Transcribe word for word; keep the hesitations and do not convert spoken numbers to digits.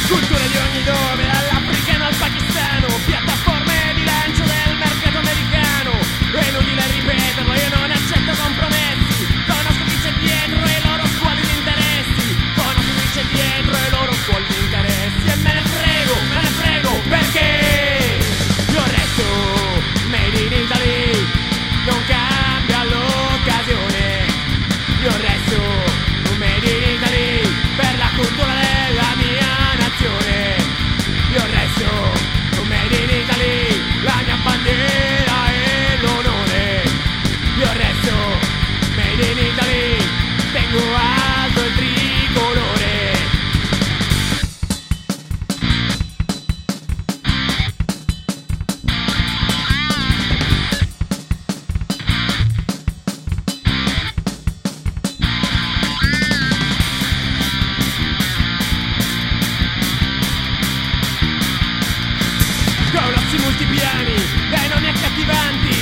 Culture di ogni dove, dall'africano al pakistano, piattaforme di lancio del mercato americano. È inutile ripeterlo, io non accetto compromessi. Conosco chi c'è dietro e i loro squalidi interessi. Conosco chi c'è dietro e i loro squalidi interessi. E me ne frego, me ne frego, perché io resto made in Italy. Non cambia l'occasione. Io resto un made in Italy per la cultura della mia nazione. Io resto un made in Italy, la mia bandiera e l'onore. Io resto made in Italy, tengo alto il tricolore. Colossi multipiani, dai nomi accattivanti,